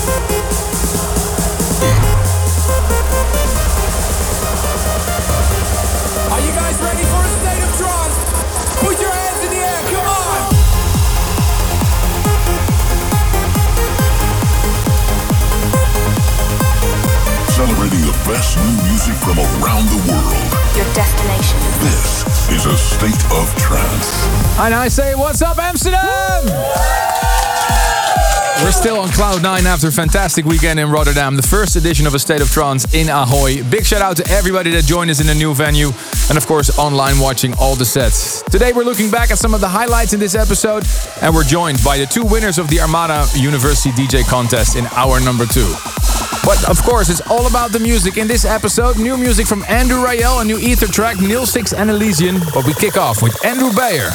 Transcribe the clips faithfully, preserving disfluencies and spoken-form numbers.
Are you guys ready for a state of trance? Put your hands in the air, come on! Celebrating the best new music from around the world. Your destination. This is a state of trance. And I say, what's up, Amsterdam? We're still on cloud nine after a fantastic weekend in Rotterdam, the first edition of A State of Trance in Ahoy. Big shout out to everybody that joined us in the new venue, and of course online watching all the sets. Today we're looking back at some of the highlights in this episode, and we're joined by the two winners of the Armada University D J contest in hour number two. But of course it's all about the music in this episode. New music from Andrew Rayel, a new Ether track, Neil Six and Elysian. But we kick off with Andrew Bayer.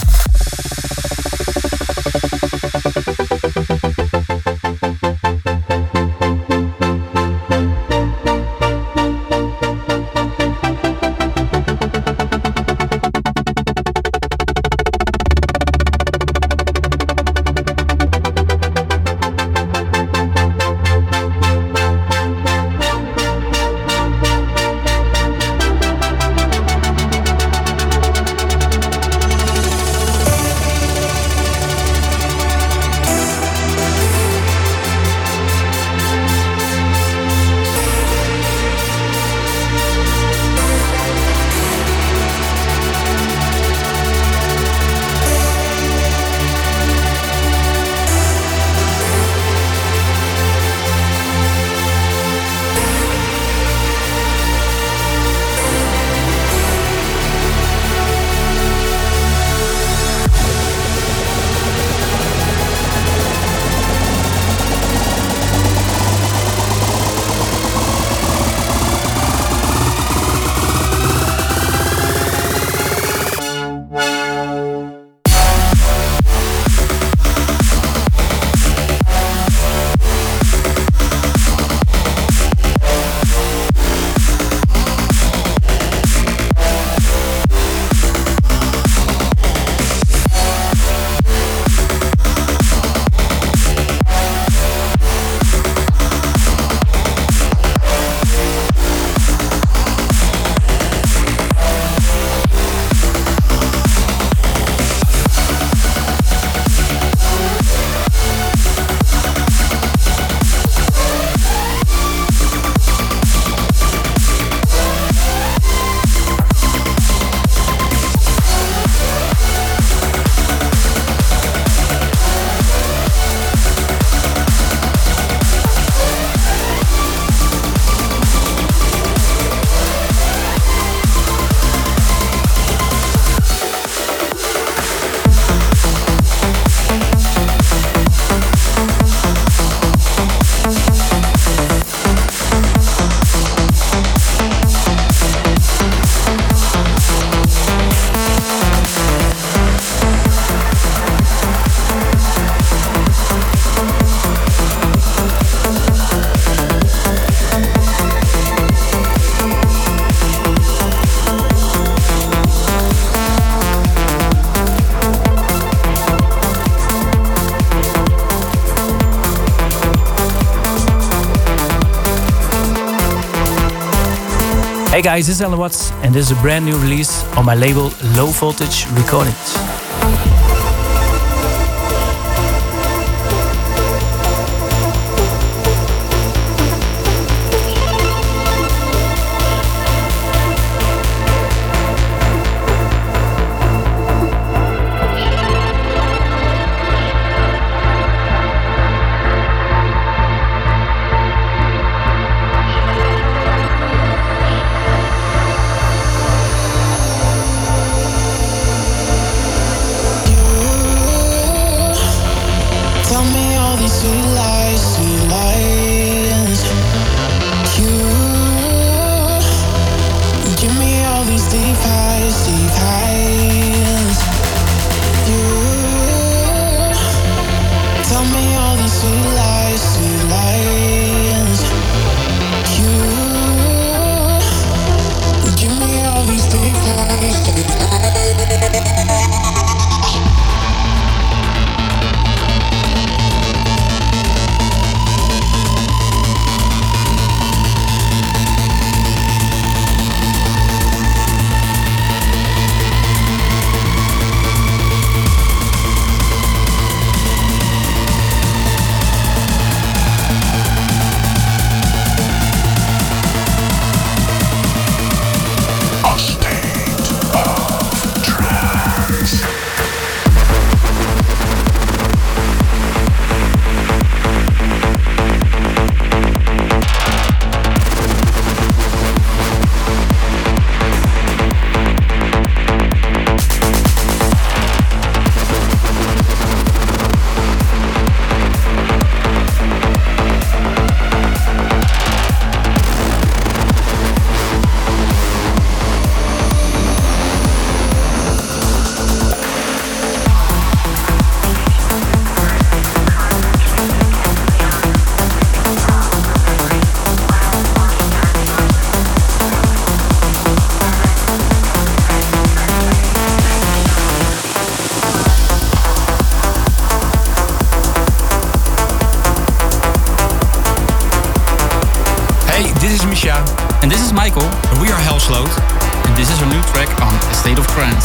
Hey guys, this is Alan Watts and this is a brand new release on my label Low Voltage Recordings. Alicia. And this is Michael. We are Hellsloat. And this is our new track on A State of Trance.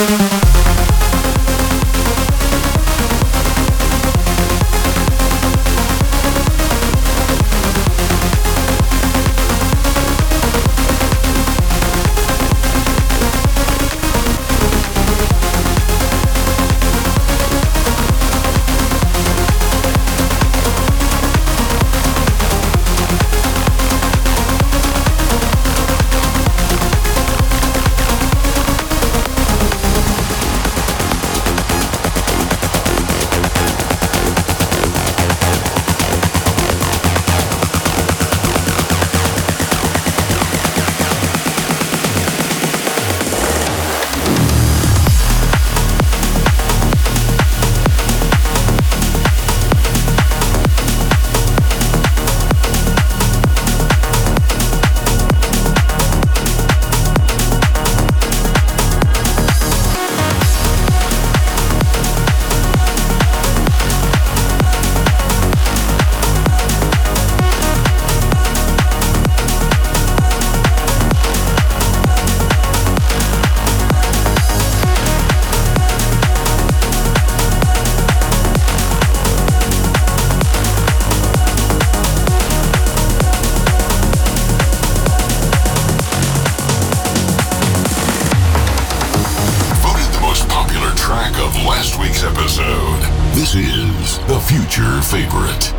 Future favorite.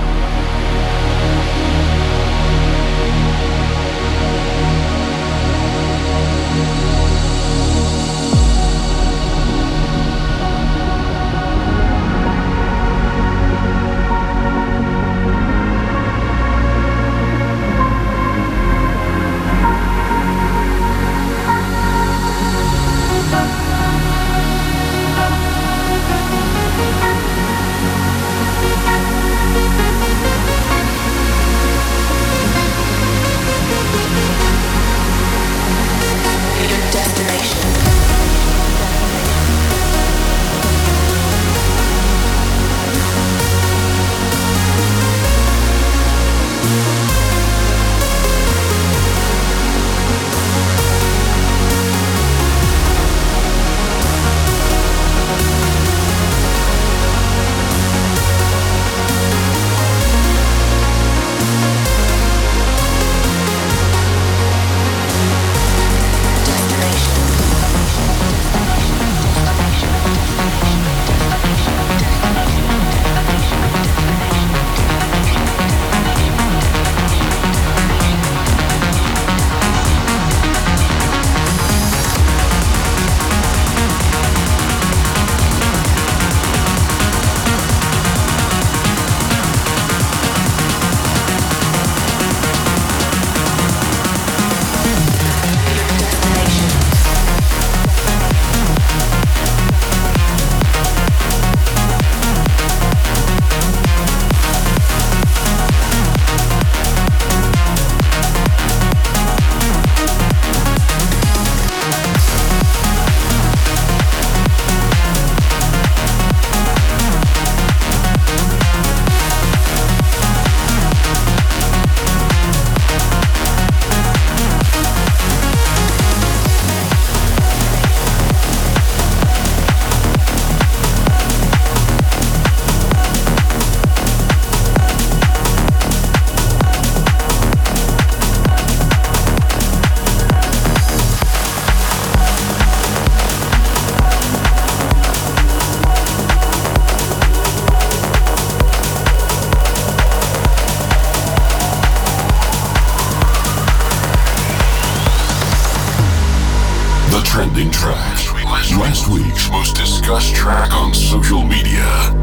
Trending track. Last week's most discussed track on social media.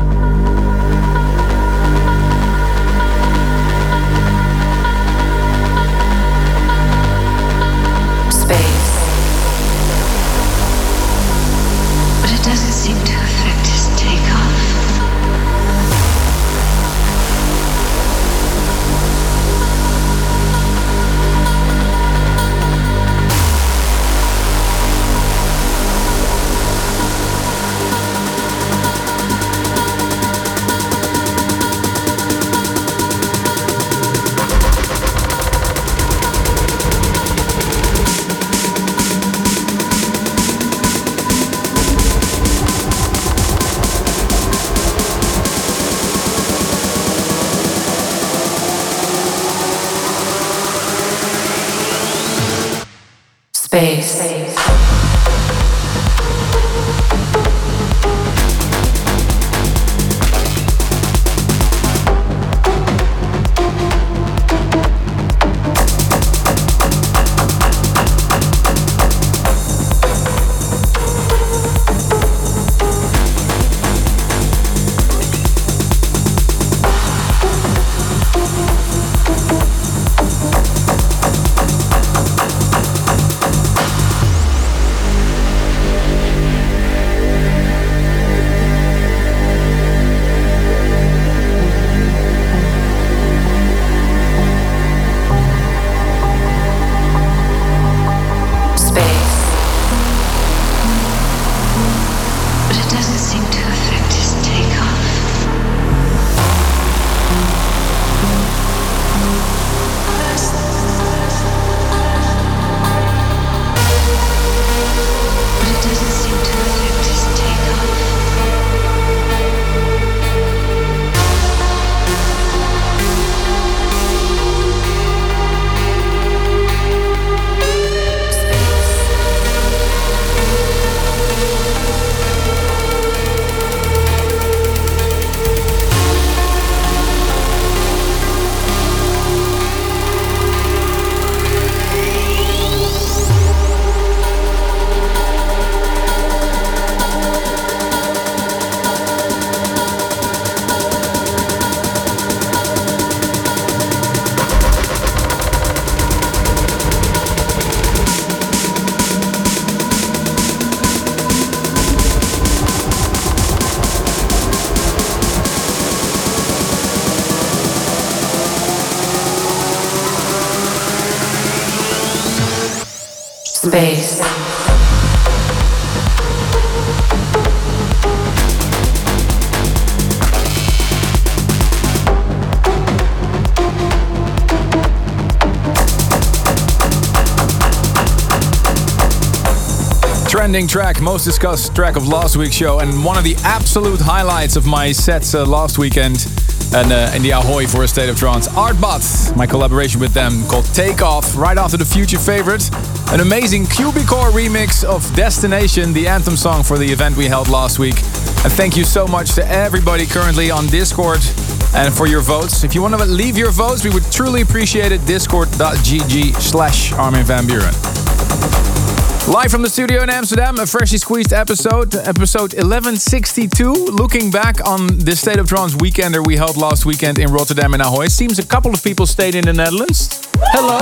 Space. But it doesn't seem to affect his takeoff. Space. Space. Trending track, most discussed track of last week's show, and one of the absolute highlights of my sets uh, last weekend and uh, in the Ahoy for a State of Trance. Artbot, my collaboration with them called Take Off, right after the future favorite. An amazing Cubicore remix of Destination, the anthem song for the event we held last week. And thank you so much to everybody currently on Discord and for your votes. If you want to leave your votes, we would truly appreciate it. Discord.gg slash Armin van Buuren. Live from the studio in Amsterdam, a freshly squeezed episode, episode eleven sixty-two. Looking back on the State of Trance weekender we held last weekend in Rotterdam and Ahoy. Seems a couple of people stayed in the Netherlands. Hello!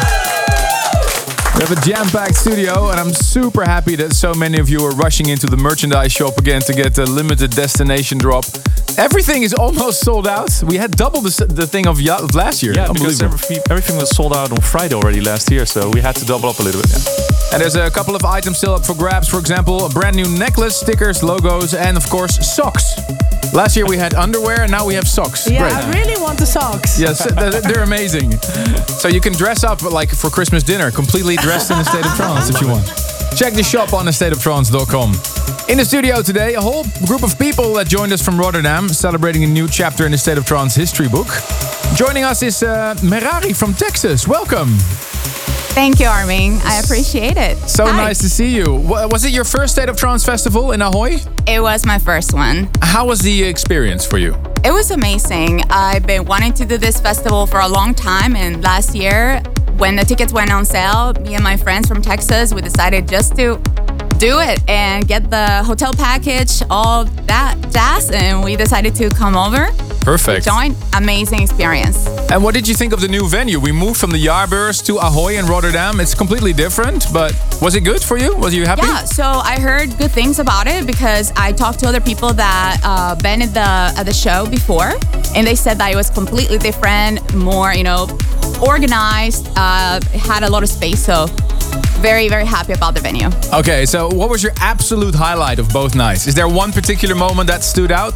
We have a jam-packed studio, and I'm super happy that so many of you are rushing into the merchandise shop again to get a limited destination drop. Everything is almost sold out. We had double the, the thing of, y- of last year. Yeah, because everything was sold out on Friday already last year, so we had to double up a little bit. Yeah. And there's a couple of items still up for grabs. For example, a brand new necklace, stickers, logos, and of course, socks. Last year we had underwear, and now we have socks. Yeah, Great. I really want the socks. Yes, they're amazing. So you can dress up like for Christmas dinner, completely dressed in a State of Trance if you want. Check the shop on a state of trance dot com. In the studio today, a whole group of people that joined us from Rotterdam, celebrating a new chapter in the State of Trance history book. Joining us is uh, Merari from Texas. Welcome. Thank you, Armin. I appreciate it. So Hi. nice to see you. Was it your first State of Trance festival in Ahoy? It was my first one. How was the experience for you? It was amazing. I've been wanting to do this festival for a long time, and last year, when the tickets went on sale, me and my friends from Texas, we decided just to do it and get the hotel package, all that jazz, and we decided to come over. Perfect. Join. Amazing experience. And what did you think of the new venue? We moved from the Jaarbeurs to Ahoy in Rotterdam. It's completely different, but was it good for you? Was you happy? Yeah, so I heard good things about it because I talked to other people that uh, been at the at the show before, and they said that it was completely different, more, you know, organized, uh, had a lot of space, so very, very happy about the venue. Okay, so what was your absolute highlight of both nights? Is there one particular moment that stood out?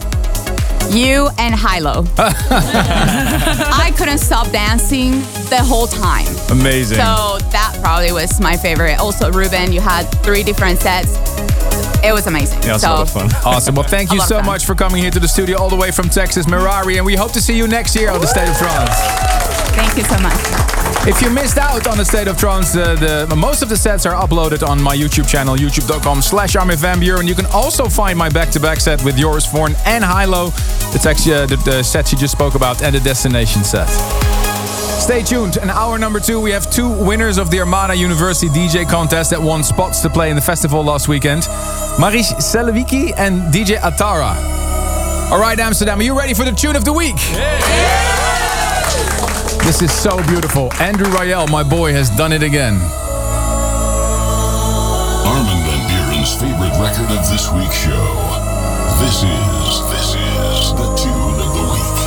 You and Hilo. I couldn't stop dancing the whole time. Amazing. So that probably was my favorite. Also, Ruben, you had three different sets. It was amazing. Yeah, it was so, a lot of fun. Awesome. Well, thank you so much for coming here to the studio all the way from Texas, Merari, and we hope to see you next year on the State of Trance. Thank you so much. If you missed out on the State of Trance, uh, the most of the sets are uploaded on my YouTube channel, youtube.com slash Armin van Buuren. You can also find my back-to-back set with Joris Voorn and Hilo. It's actually uh, the, the set you just spoke about and the Destination set. Stay tuned. In hour number two, we have two winners of the Armada University D J contest that won spots to play in the festival last weekend. Marish Selewicki and D J Atara. All right, Amsterdam, are you ready for the tune of the week? Yeah. This is so beautiful. Andrew Rayel, my boy, has done it again. Armin van Buuren's favorite record of this week's show. This is, this is the tune of the week.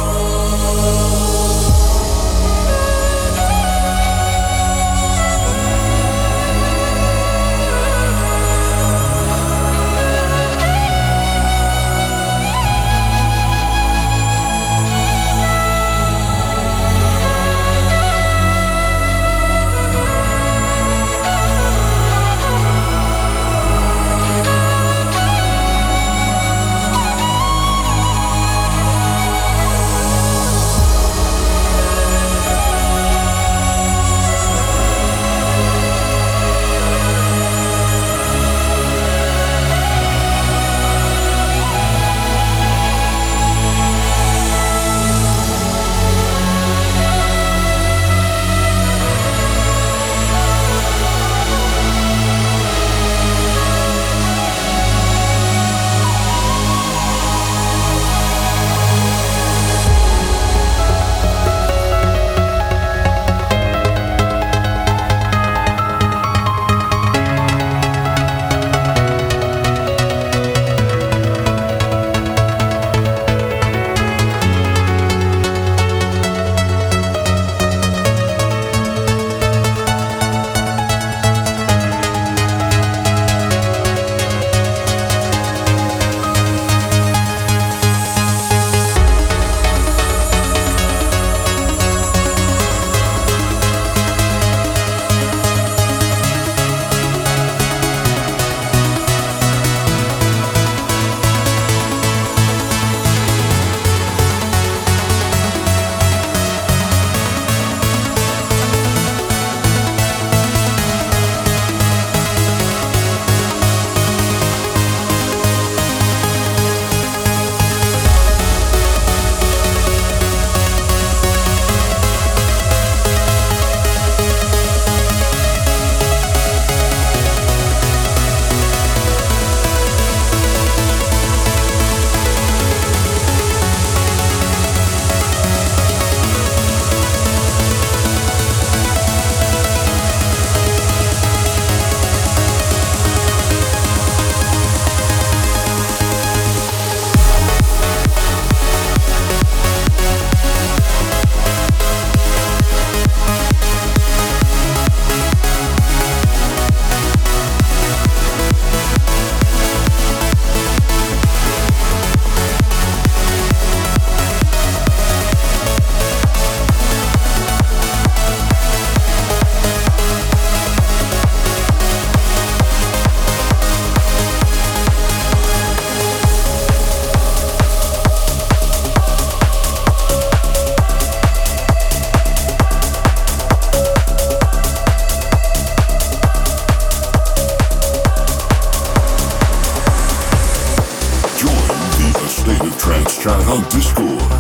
chat on Discord.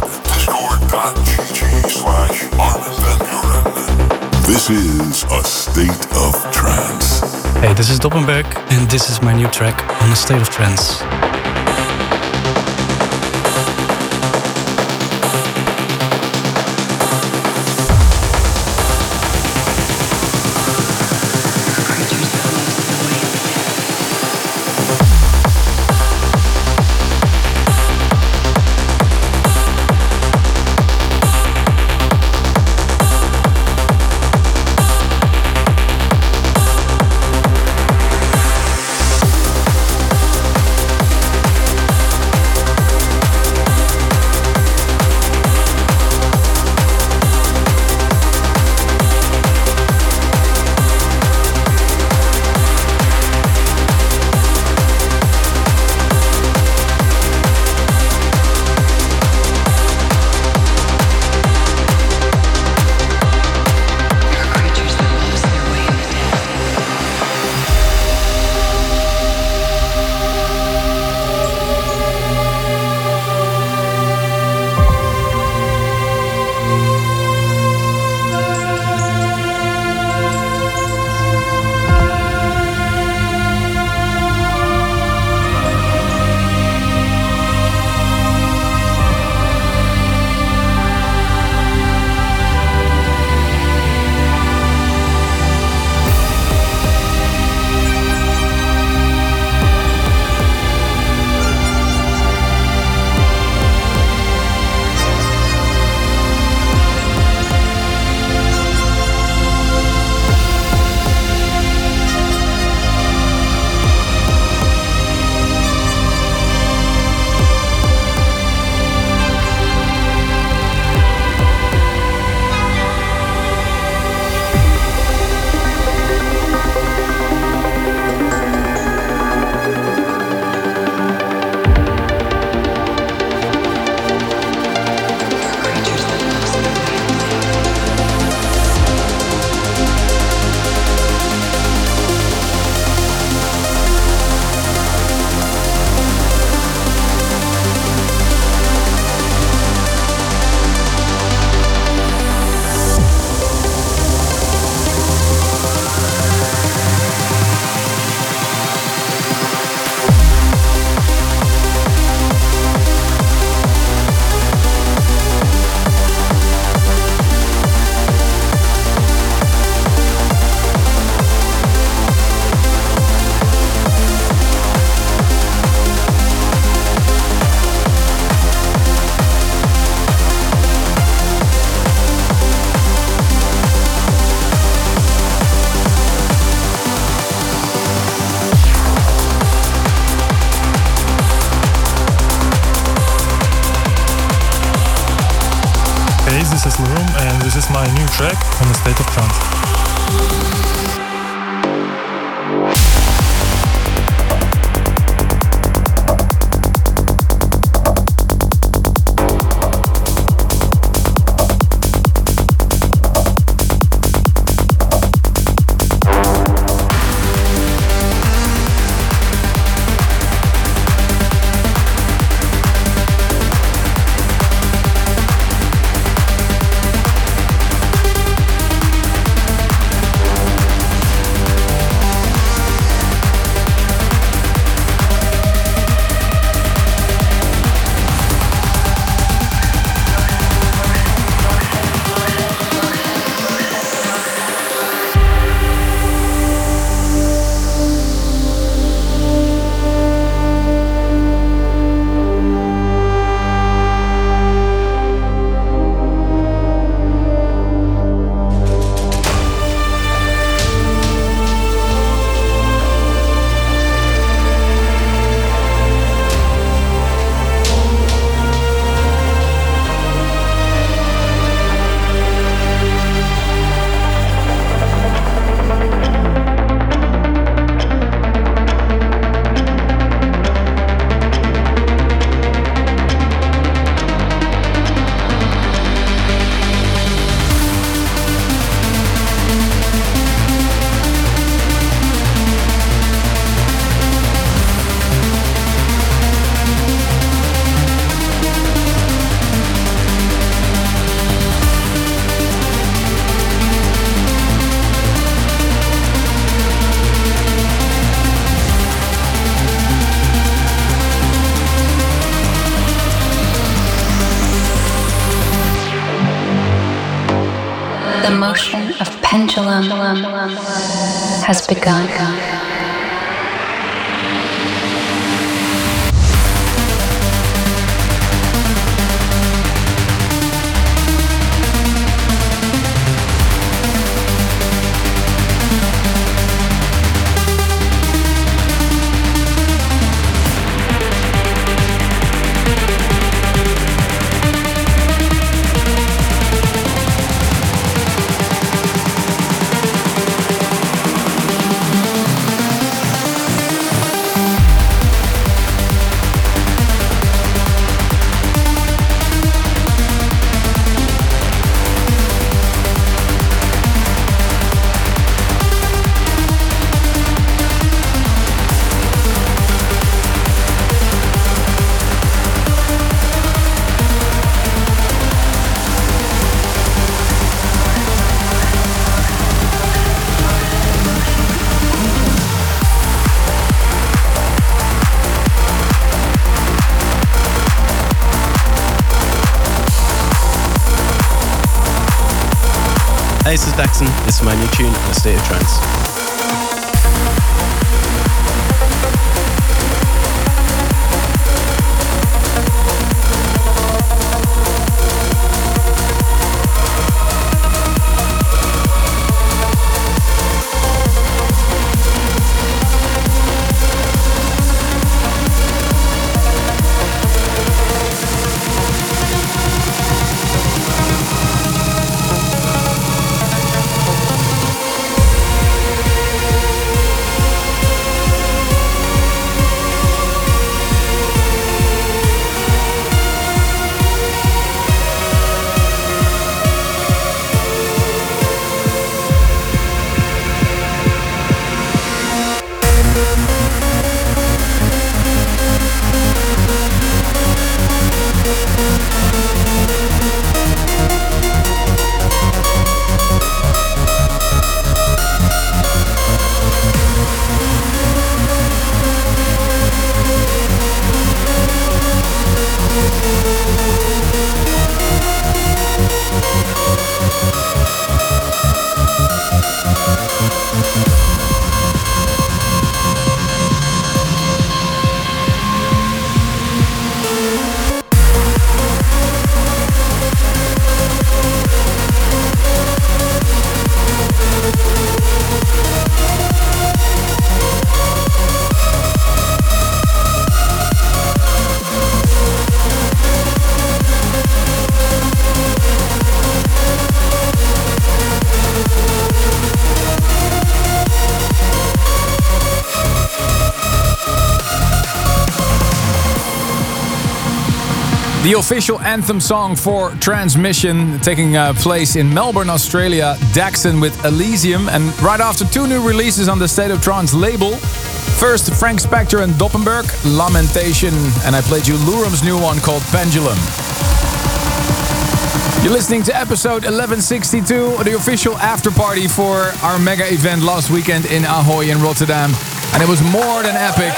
Discord.gg slash Armin van Buuren. This is A State of Trance. Hey, this is Doppenberg, and this is my new track on A State of Trance. Room, and this is my new track on A State of Trance. The motion of pendulum has begun. Hey, this is Daxon. This is my new tune, A State of Trance. The official anthem song for Transmission, taking uh, place in Melbourne, Australia. Daxon with Elysium. And right after two new releases on the State of Trance label. First, Frank Spector and Doppenberg, Lamentation. And I played you Lurum's new one called Pendulum. You're listening to episode eleven sixty-two, the official after party for our mega event last weekend in Ahoy in Rotterdam. And it was more than epic.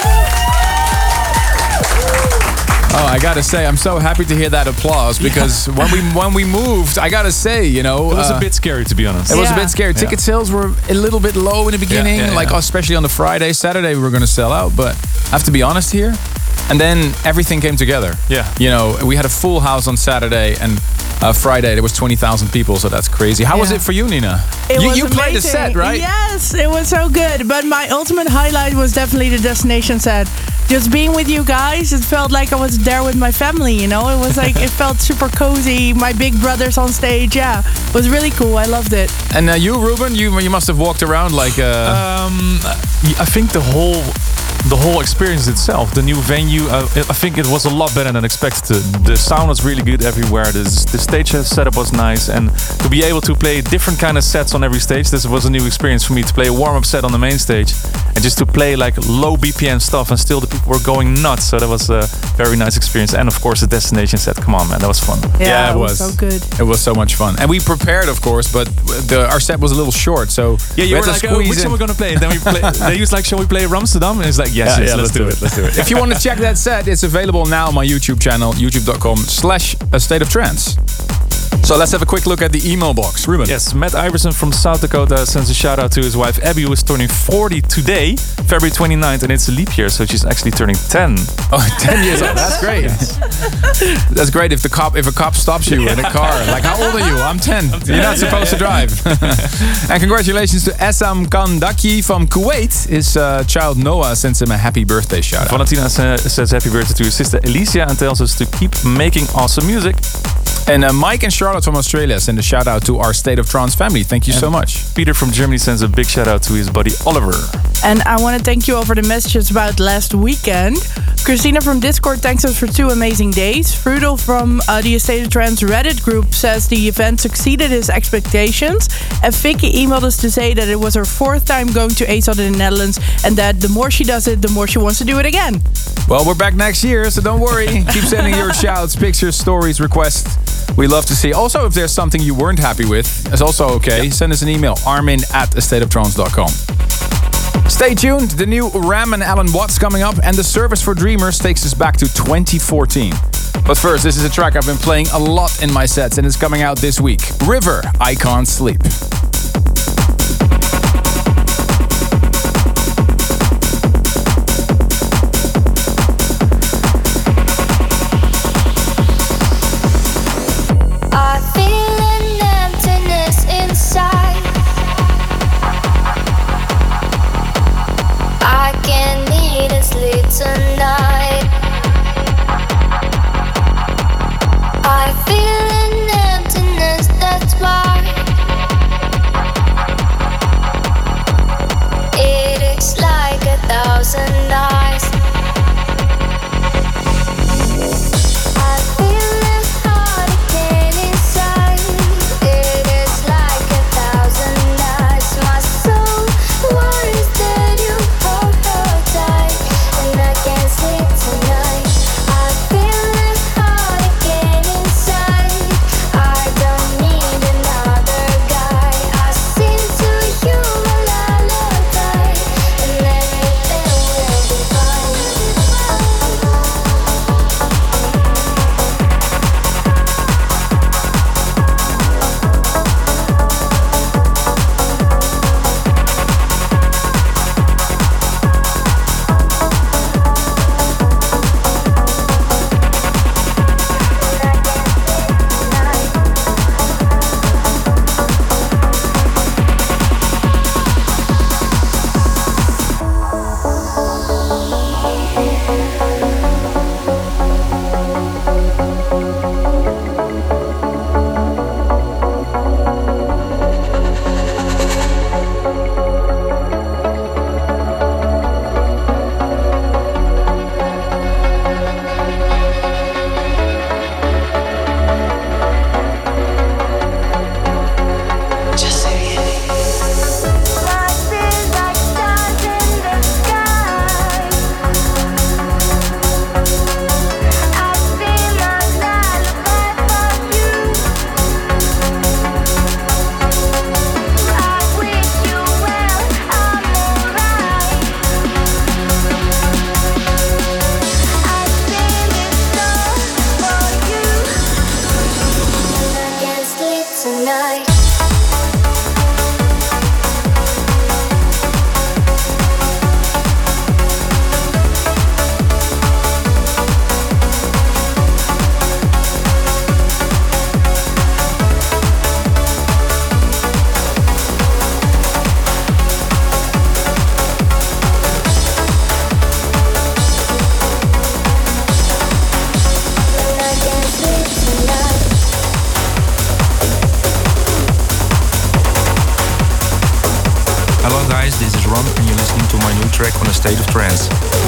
Oh, I gotta say, I'm so happy to hear that applause because yeah. when we when we moved, I gotta say, you know, it was uh, a bit scary to be honest. It was yeah. a bit scary. Ticket yeah. sales were a little bit low in the beginning, yeah, yeah, like yeah. especially on the Friday, Saturday we were gonna sell out. But I have to be honest here, and then everything came together. Yeah, you know, we had a full house on Saturday and. Uh, Friday there was twenty thousand people, so that's crazy. How yeah. was it for you, Nina? It you was you played a amazing. set, right? Yes, it was so good. But my ultimate highlight was definitely the destination set. Just being with you guys, it felt like I was there with my family, you know? It was like, it felt super cozy. My big brothers on stage, yeah. It was really cool. I loved it. And uh, you, Ruben, you you must have walked around like... Uh... Um, I think the whole... The whole experience itself, the new venue, uh, I think it was a lot better than expected. The sound was really good everywhere. The, the stage setup was nice, and to be able to play different kind of sets on every stage, this was a new experience for me. To play a warm-up set on the main stage, and just to play like low B P M stuff, and still the people were going nuts. So that was a very nice experience. And of course, the destination set. Come on, man, that was fun. Yeah, yeah it, it was. was so good. It was so much fun, and we prepared, of course, but the, our set was a little short. So yeah, you were like, oh, which in. one we're gonna play? And then we play, they used like, shall we play Ramsterdam? And it's like, yes, yeah, yes, yeah, let's, let's do it. Let's do it. If you want to check that set, it's available now on my YouTube channel, youtube.com slash a state of trance. So let's have a quick look at the email box. Ruben. Yes, Matt Iverson from South Dakota sends a shout out to his wife Abby, who is turning forty today, February twenty-ninth, and it's a leap year, so she's actually turning ten. Oh, ten years old. That's great. That's great if the cop if a cop stops you in a car. Like, how old are you? I'm ten. I'm ten. You're not supposed to drive. And congratulations to Essam Kandaki from Kuwait. His uh, child Noah sends him a happy birthday shout out. Valentina sa- says happy birthday to his sister Alicia and tells us to keep making awesome music. And uh, Mike and Charlotte from Australia send a shout out to our State of Trance family. Thank you and so much. Peter from Germany sends a big shout out to his buddy Oliver. And I want to thank you all for the messages about last weekend. Christina from Discord thanks us for two amazing days. Frudel from uh, the State of Trance Reddit group says the event succeeded his expectations. And Vicky emailed us to say that it was her fourth time going to A S O T in the Netherlands, and that the more she does it, the more she wants to do it again. Well, we're back next year, so don't worry. Keep sending your shouts, pictures, stories, requests. We love to see. Also, if there's something you weren't happy with, it's also okay. Send us an email, armin at a state of trance dot com. Stay tuned. The new Ram and Alan Watts coming up, and the Service for Dreamers takes us back to twenty fourteen. But first, this is a track I've been playing a lot in my sets, and it's coming out this week. River, I Can't Sleep. Tonight, I feel an emptiness, that's why State of Trance.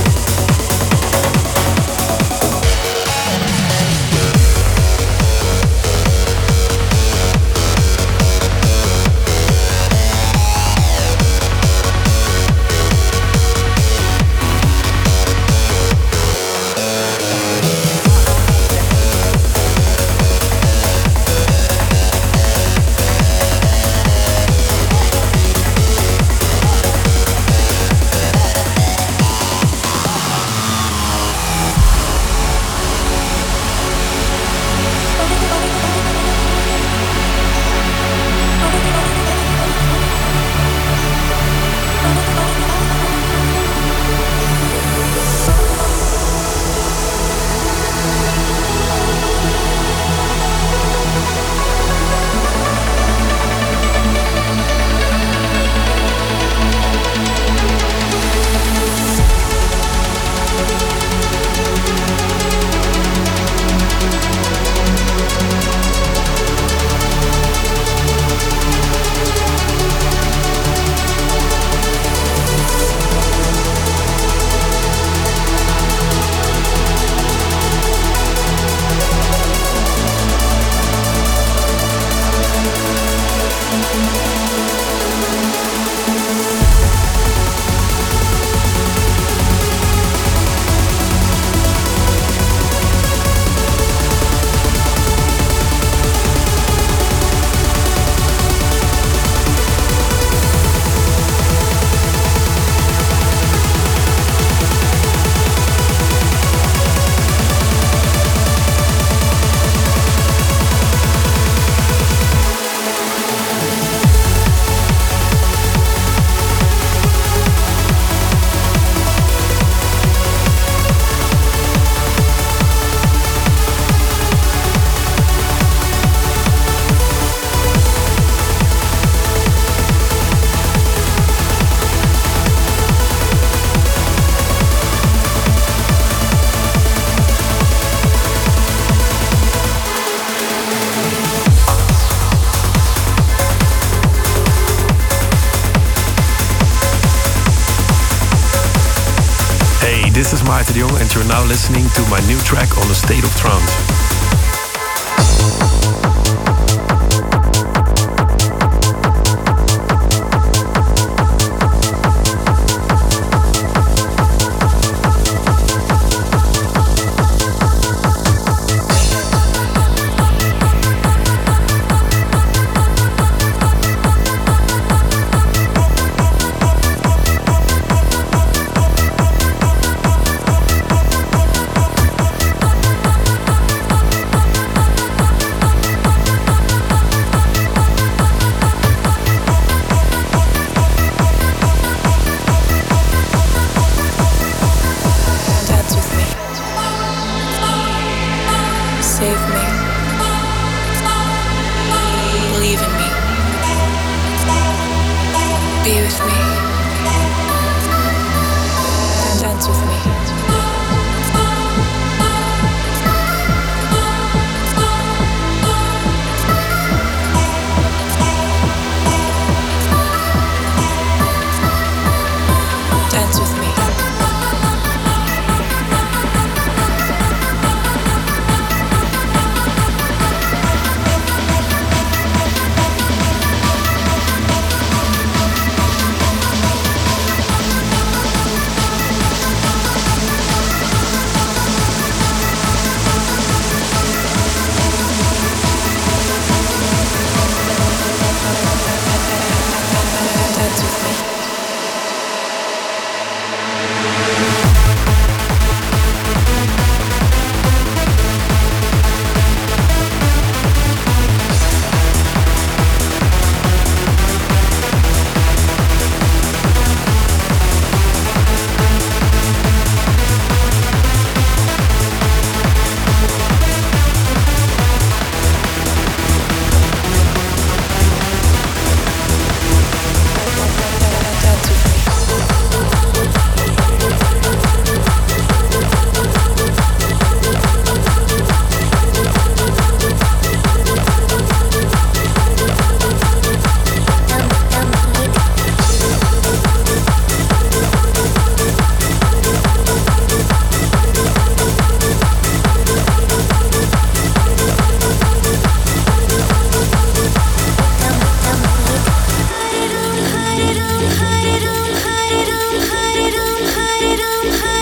This is Maarten de Jong and you're now listening to my new track on the State of Trance.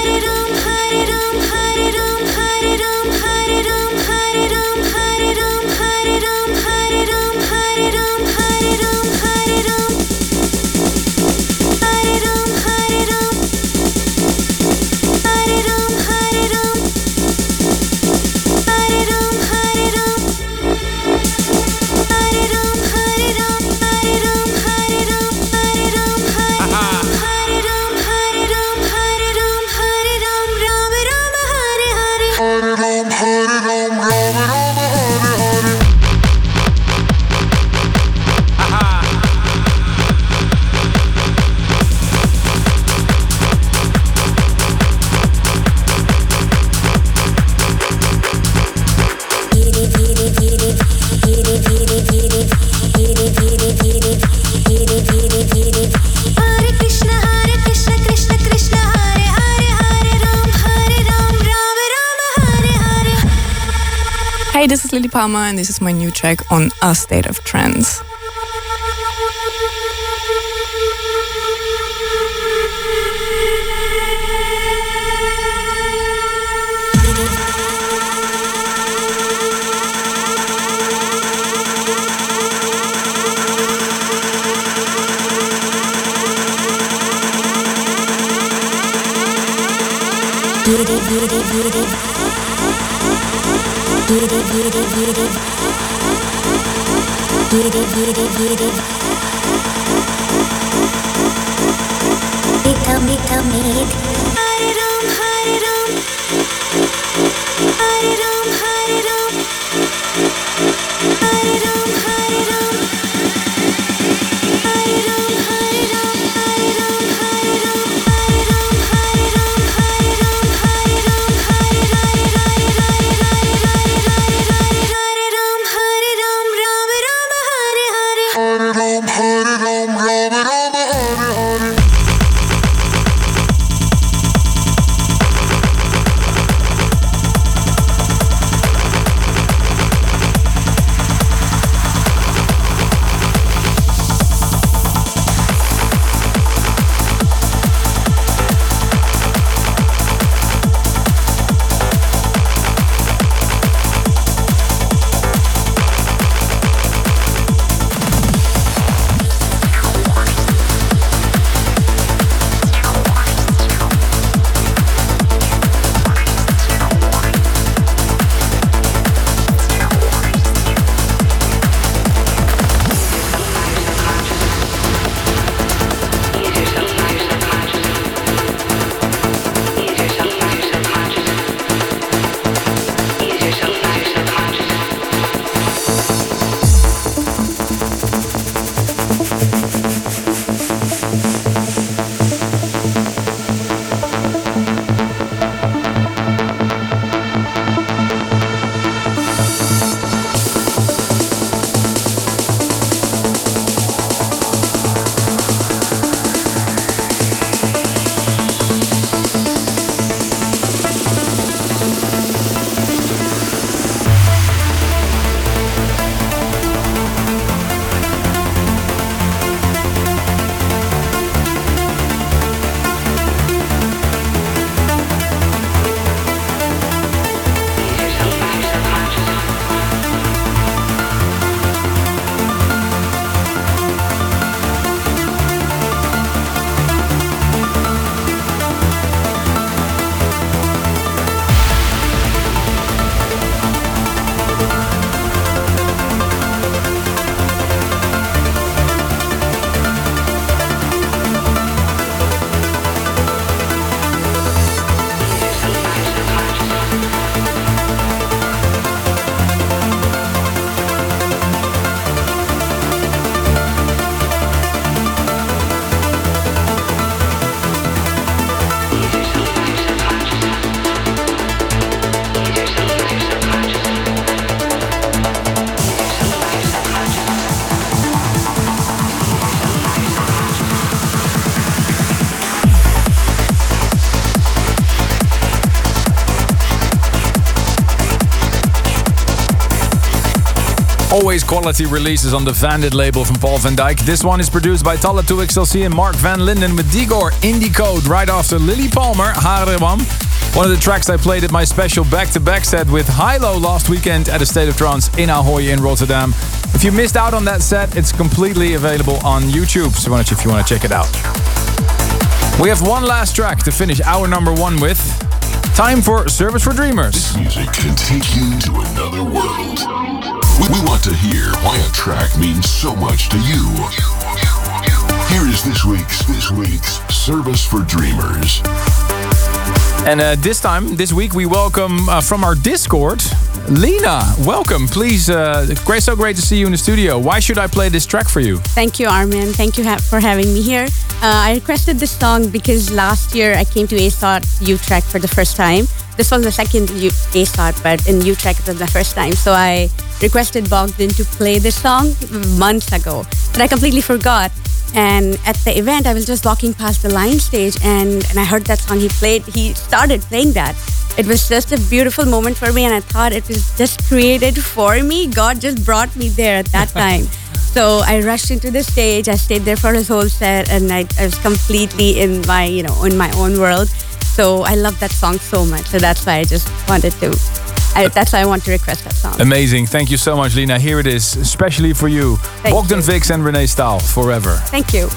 Hey, this is Lily Palmer, and this is my new track on A State of Trance. Always quality releases on the Vandit label from Paul van Dyk. This one is produced by Talla two X L C and Mark Van Linden with Digor Indie Code right after Lily Palmer, Harewam. One of the tracks I played at my special back-to-back set with Hilo last weekend at a State of Trance in Ahoy in Rotterdam. If you missed out on that set, it's completely available on YouTube, so if you want to check it out. We have one last track to finish our number one with. Time for Service for Dreamers. This music can take you to another world. We, we want to hear why a track means so much to you. Here is this week's this week's Service for Dreamers. And uh, this time, this week, we welcome uh, from our Discord, Lena. Welcome. Please, uh, great, so great to see you in the studio. Why should I play this track for you? Thank you, Armin. Thank you ha- for having me here. Uh, I requested this song because last year I came to A S O T U-Trek for the first time. This was the second U- A S O T, but in U-Trek it was the first time. So I requested Bogdan to play this song months ago, but I completely forgot. And at the event, I was just walking past the line stage and, and I heard that song he played. He started playing that. It was just a beautiful moment for me and I thought it was just created for me. God just brought me there at that time. So I rushed into the stage. I stayed there for his whole set and I, I was completely in my, you know, in my own world. So I love that song so much. So that's why I just wanted to, I, that's why I want to request that song. Amazing. Thank you so much, Lena. Here it is, especially for you. Thank Bogdan you. Vix and Renee Staal, Forever. Thank you.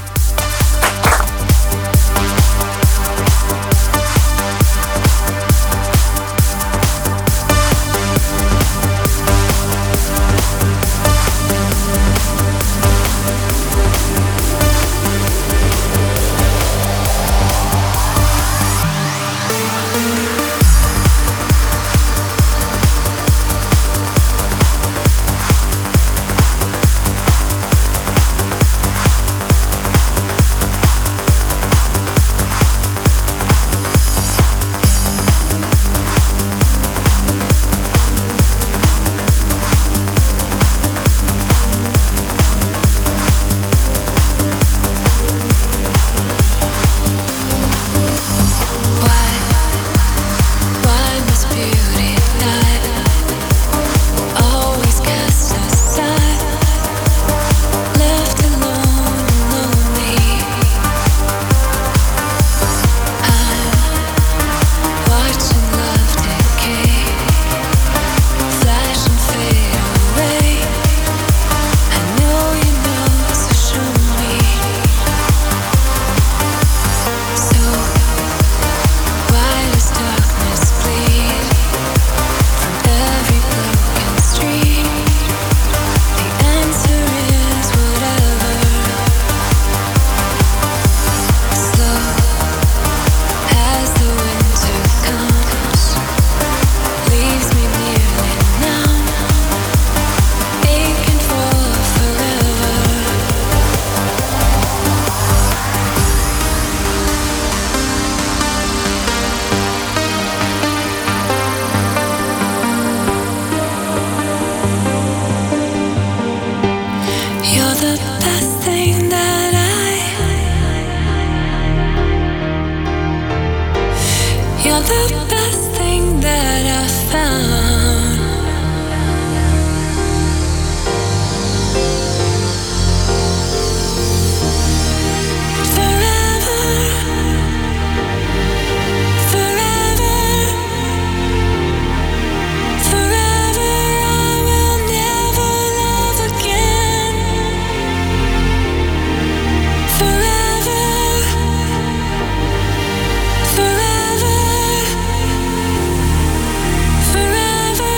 Forever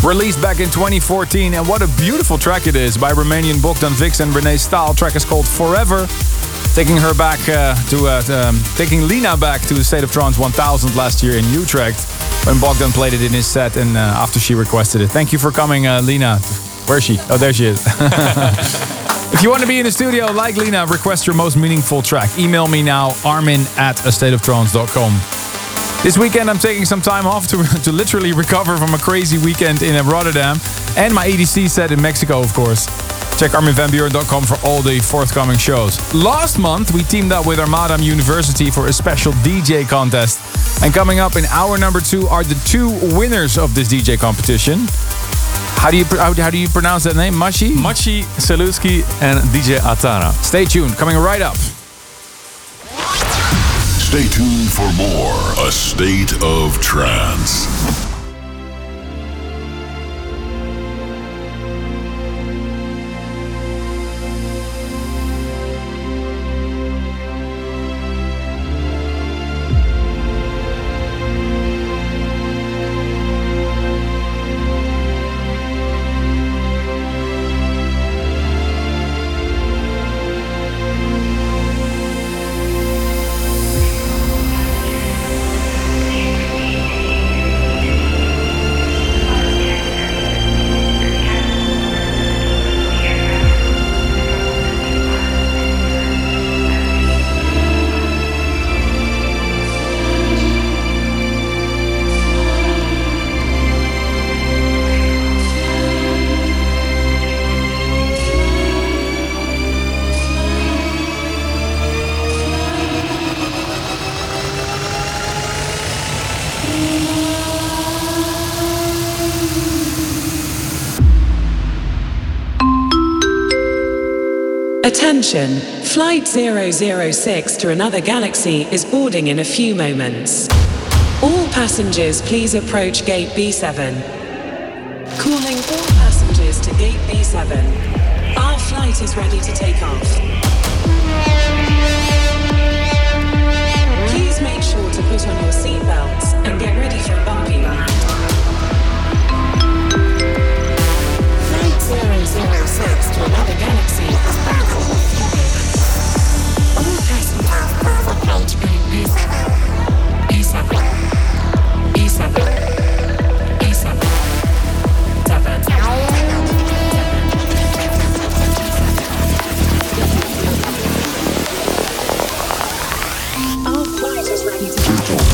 Released back in twenty fourteen, and what a beautiful track it is by Romanian Bogdan Vix and Renee Stahl. Track is called Forever, taking her back uh, to uh, um, taking Lina back to the State of Trance one thousand last year in Utrecht when Bogdan played it in his set, and uh, after she requested it. Thank you for coming, uh, Lina. Where is she? Oh, there she is. If you want to be in the studio like Lina, request your most meaningful track. Email me now, armin at a state of trance dot com. This weekend I'm taking some time off to, to literally recover from a crazy weekend in Rotterdam and my E D C set in Mexico, of course. Check armin van buuren dot com for all the forthcoming shows. Last month we teamed up with Armadam University for a special D J contest. And coming up in hour number two are the two winners of this D J competition. How do you how, how do you pronounce that name? Mashi? Maciej Celuski and D J Atara. Stay tuned, coming right up. Stay tuned for more A State of Trance. Attention, Flight zero zero six to another galaxy is boarding in a few moments. All passengers please approach gate B seven. Calling all passengers to gate B seven. Our flight is ready to take off. Please make sure to put on your seatbelts and get ready for a bumpy ride. Flight zero zero six to another galaxy is bound for a few minutes. All passengers please approach gate B seven. B seven. B seven. B seven. Seven. Our flight is ready to take off.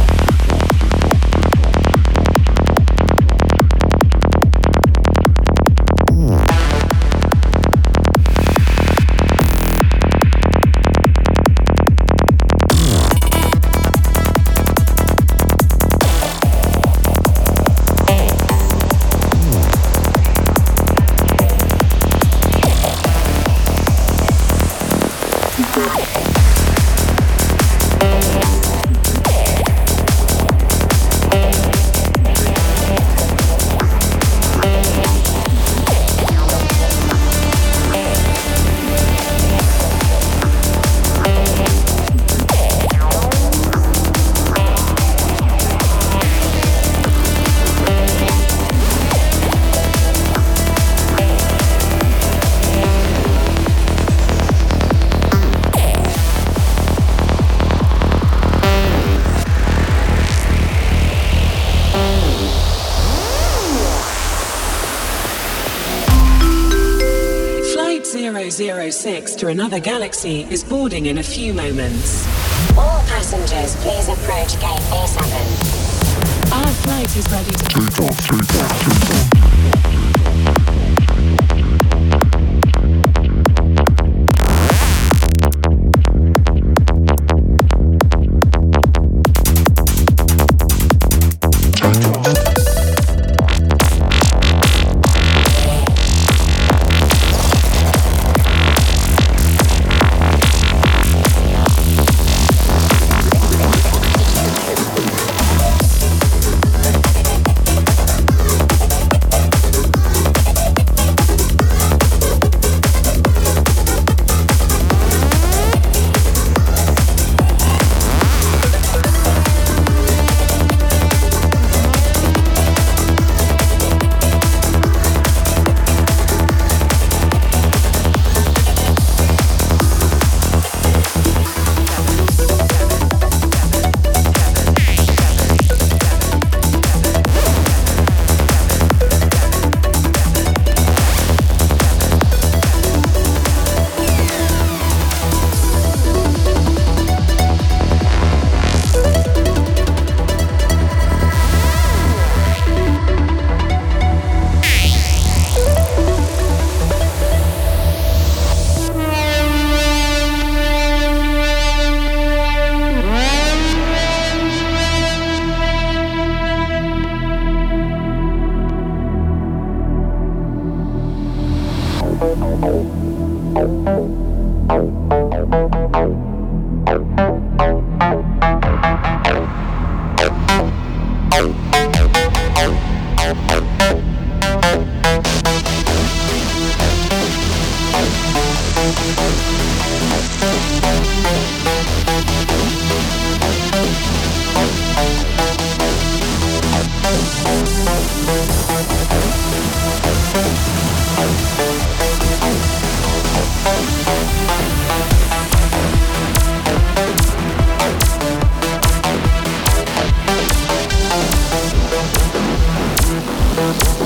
zero six to another galaxy is boarding in a few moments. All passengers please approach gate B seven. Our flight is ready to take off, take off, take off. We'll be right back.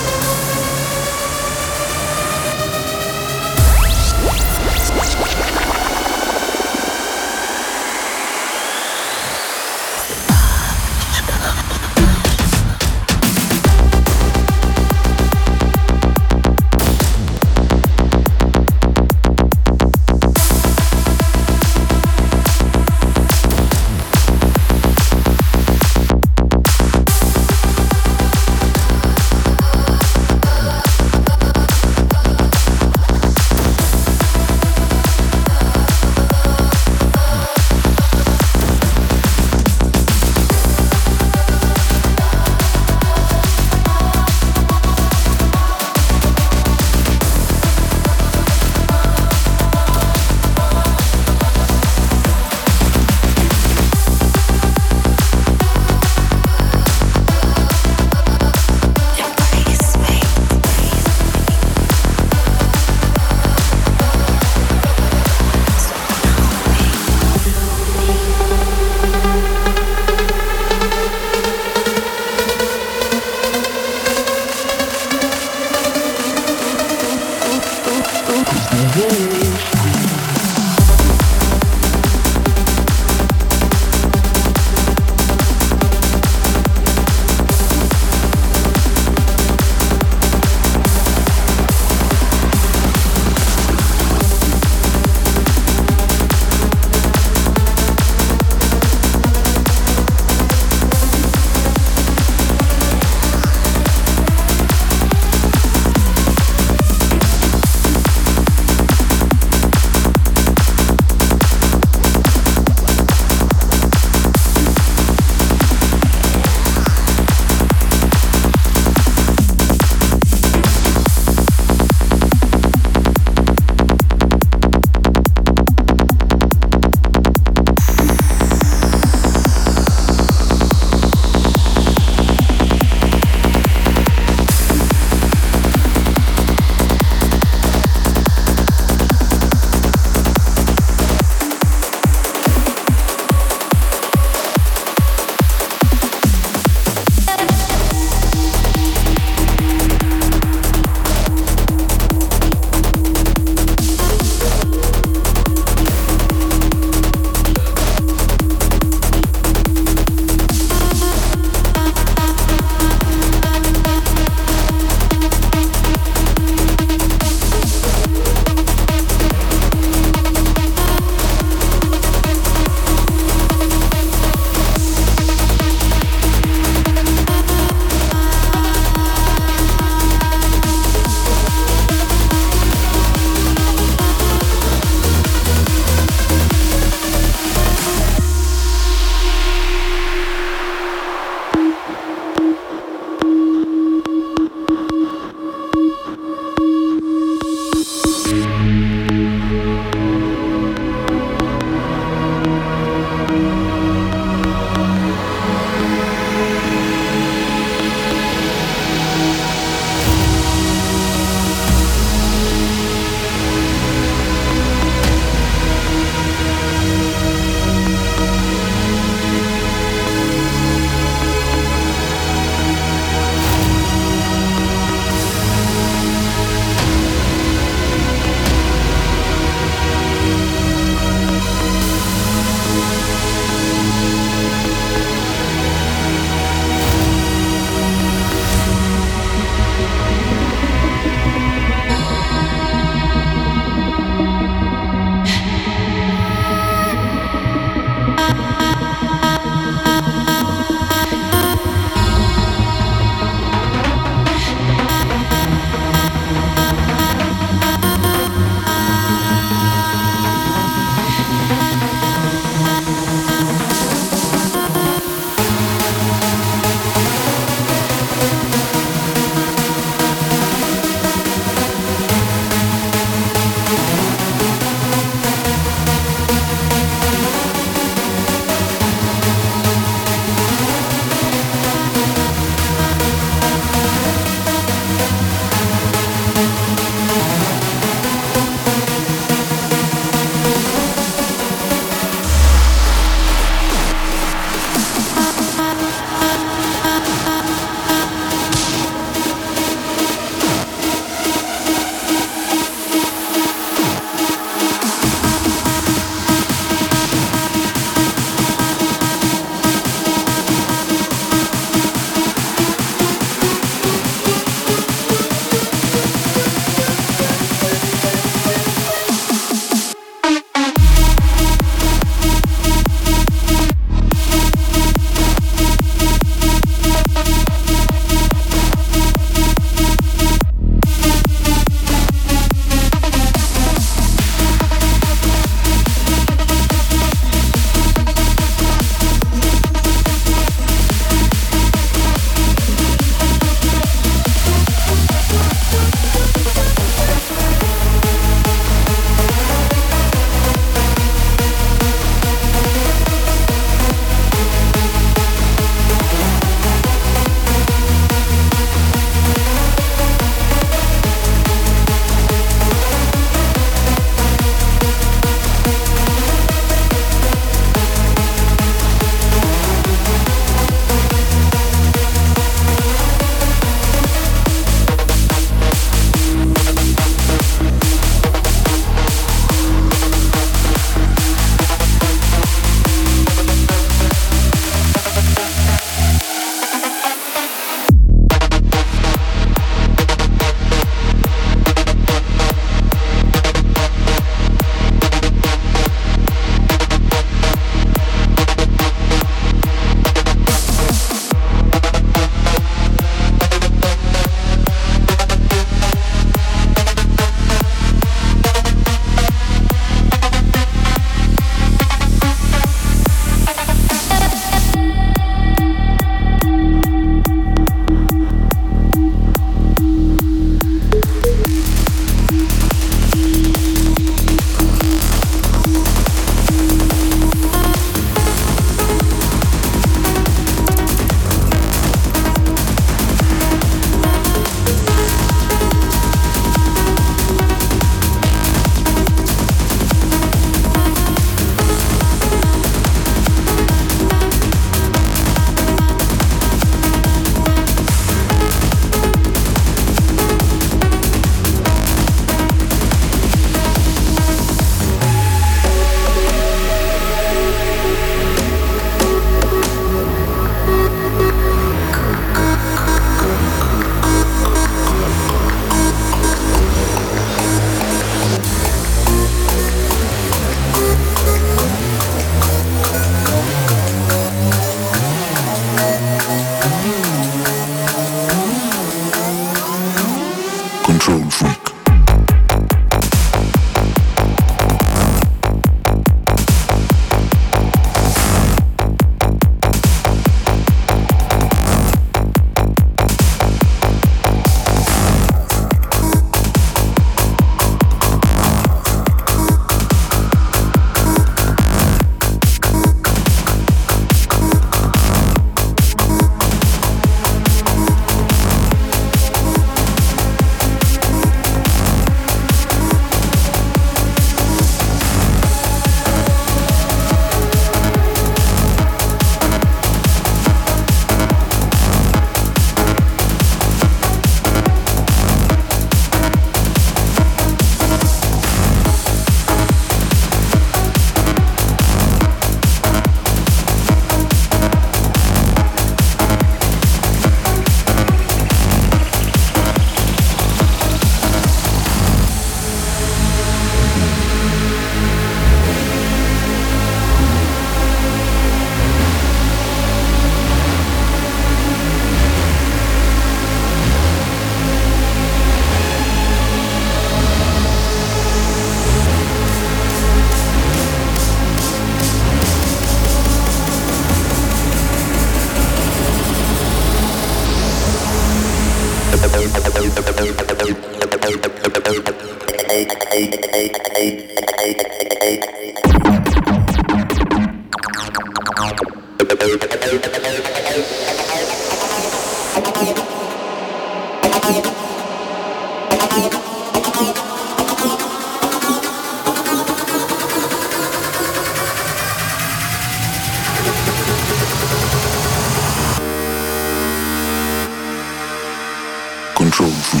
Control freak.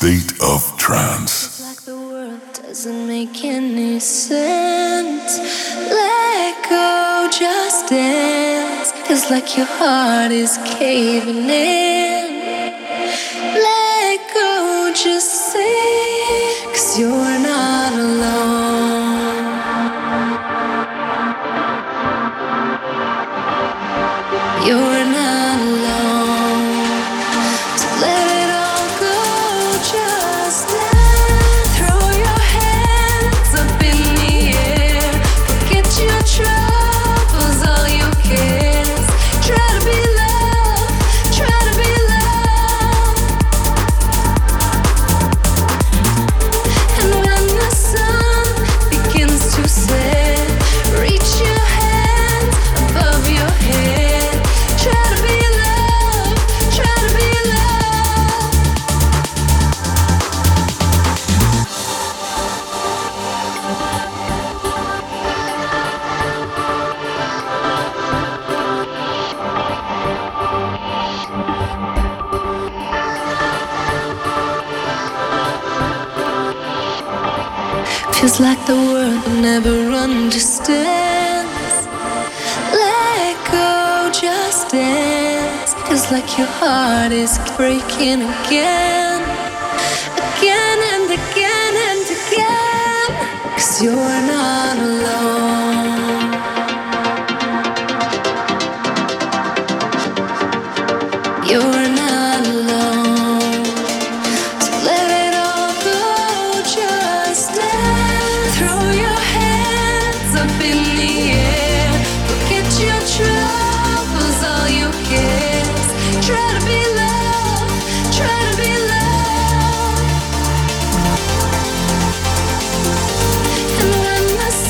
State of Trance. Like the world doesn't make any sense. Let go, just dance. Feels like your heart is caving in. Let go, just say, 'cause you're not alone. You're not alone. So let it all go, just dance. Throw your hands up in the air. Forget your troubles, all your cares. Try to be loved, try to be loved. And when the sun begins to set, reach your hands above your head. Try to be loved, try to be loved. Feels like the world never understands. Let go, just dance. Feels like your heart is breaking again. Again and again and again. 'Cause you're not alone. You're not alone. So let it all go, just dance. Throw your hands up in the air. Forget your troubles, all your cares. Try to be loved, try to be loved. And when the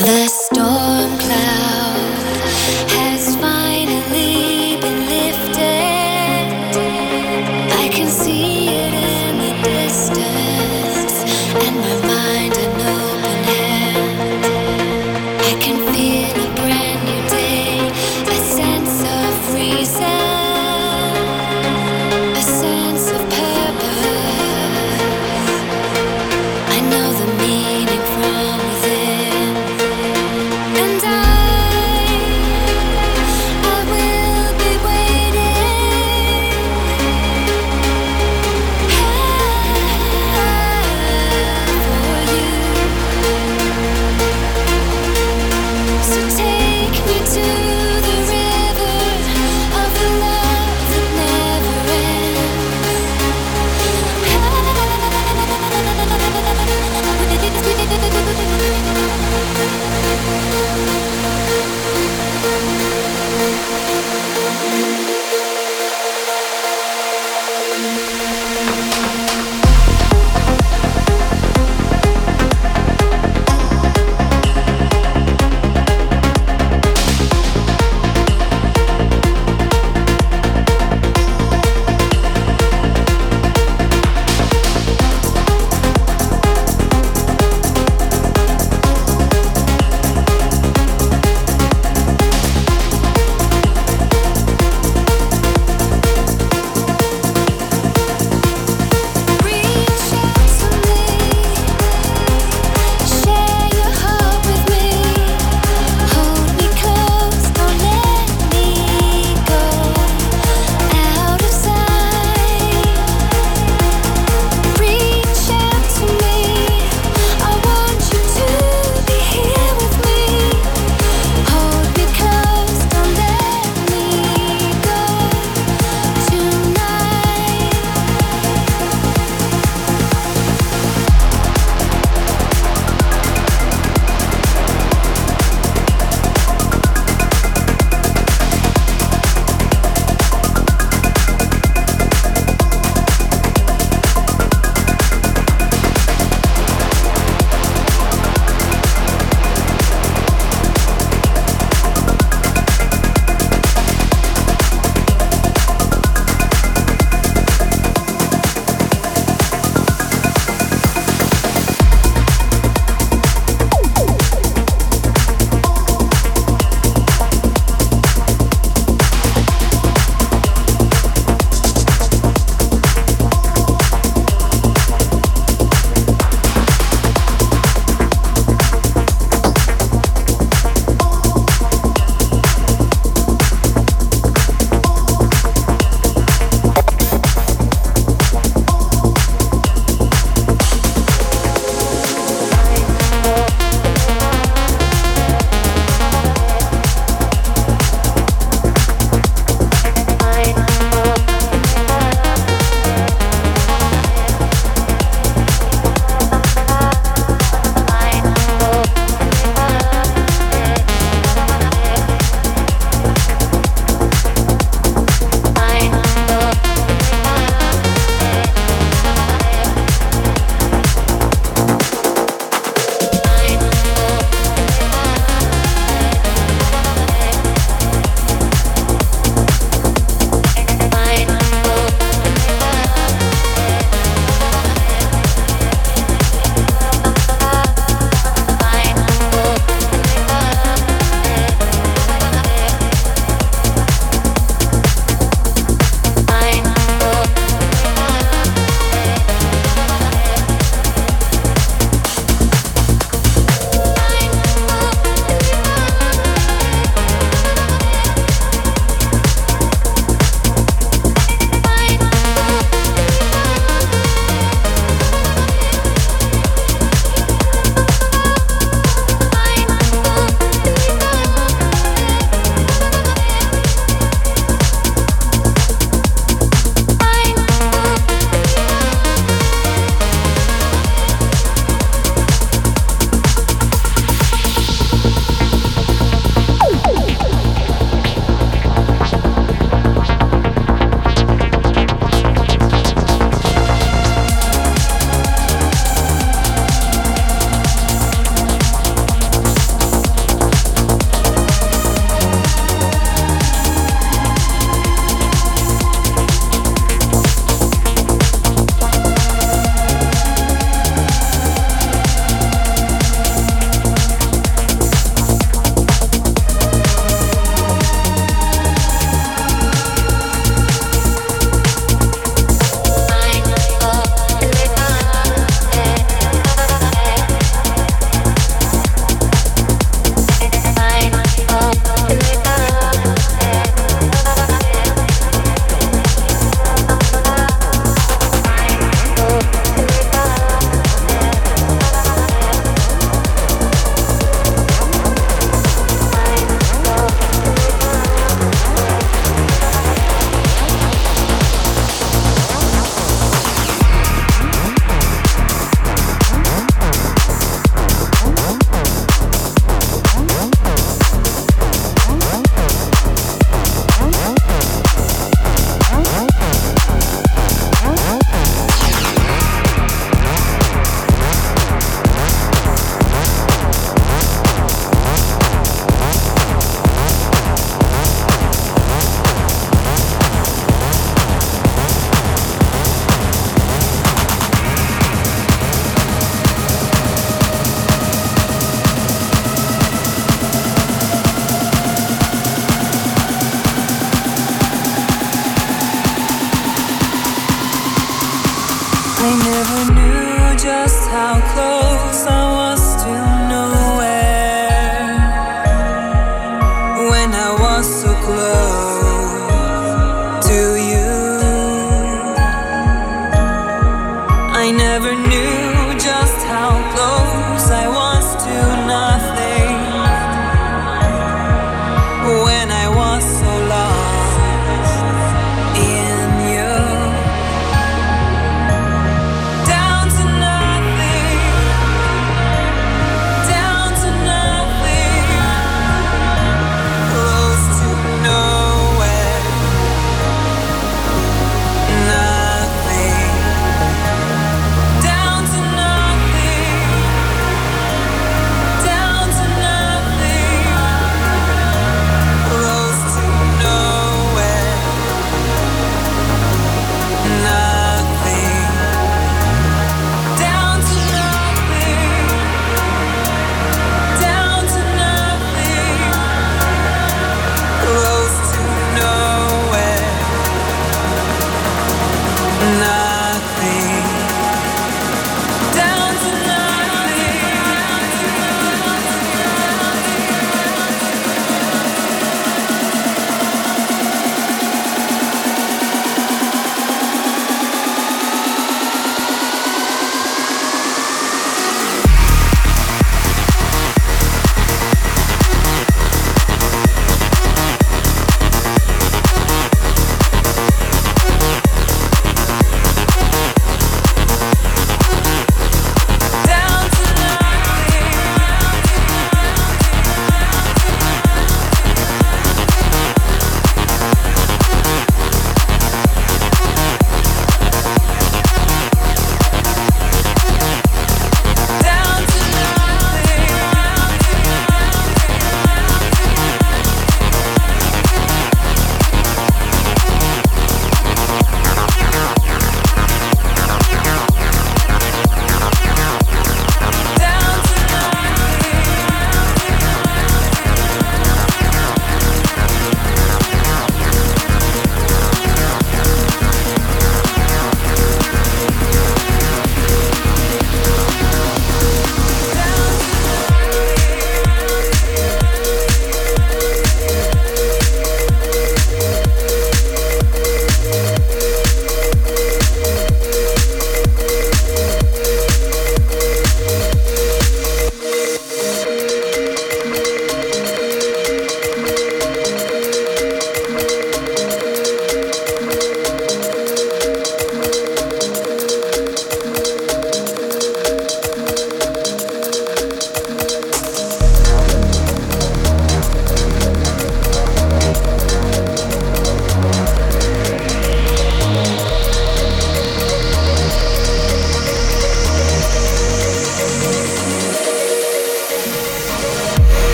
The storm cloud has finally been lifted. I can see it in the distance, and my mind an open hand. I can feel a brand new day, a sense of reason, a sense of purpose. I know the meaning from within.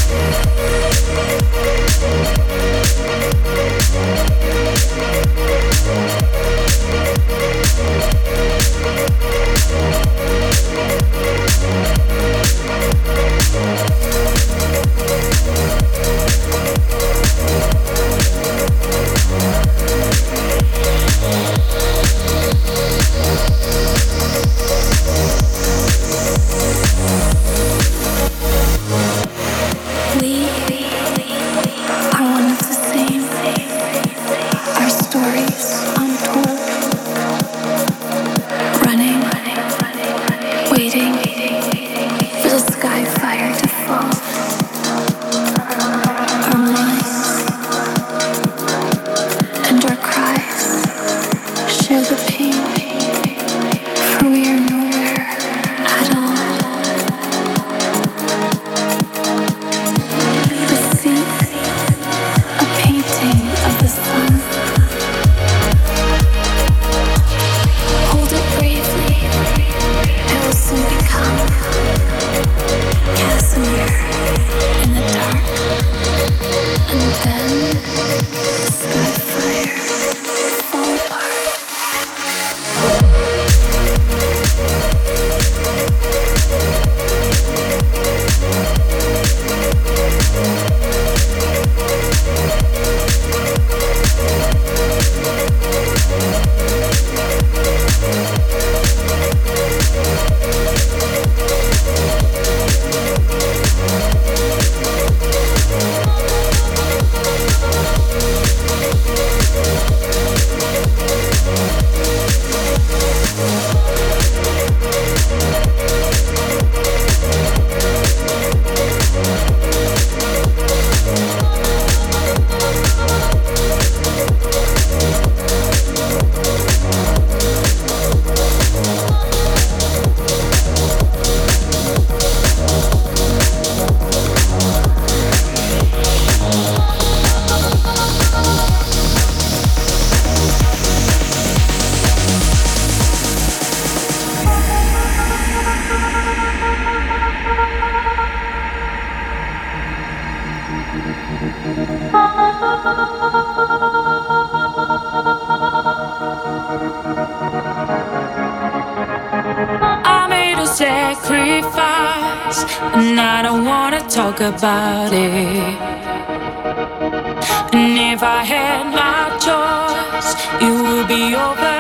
I made a sacrifice, and I don't wanna talk about it. And if I had my choice, it would be over.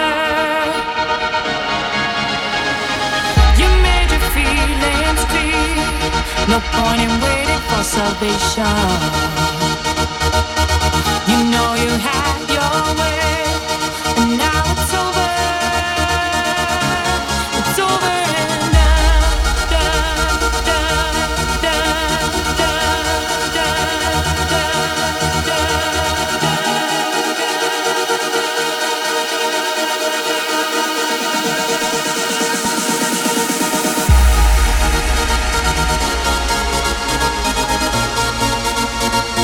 You made your feelings clear, no point in waiting for salvation. You know you had your way, and now it's over. It's over and done, done, done, done, done, done, done, done.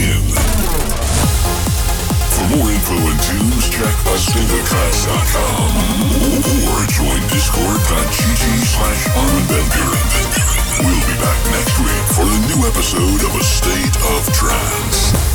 in. For more info and tunes, check a state of trance dot com or join discord.gg slash Armin van Buren. We'll be back next week for a new episode of A State of Trance.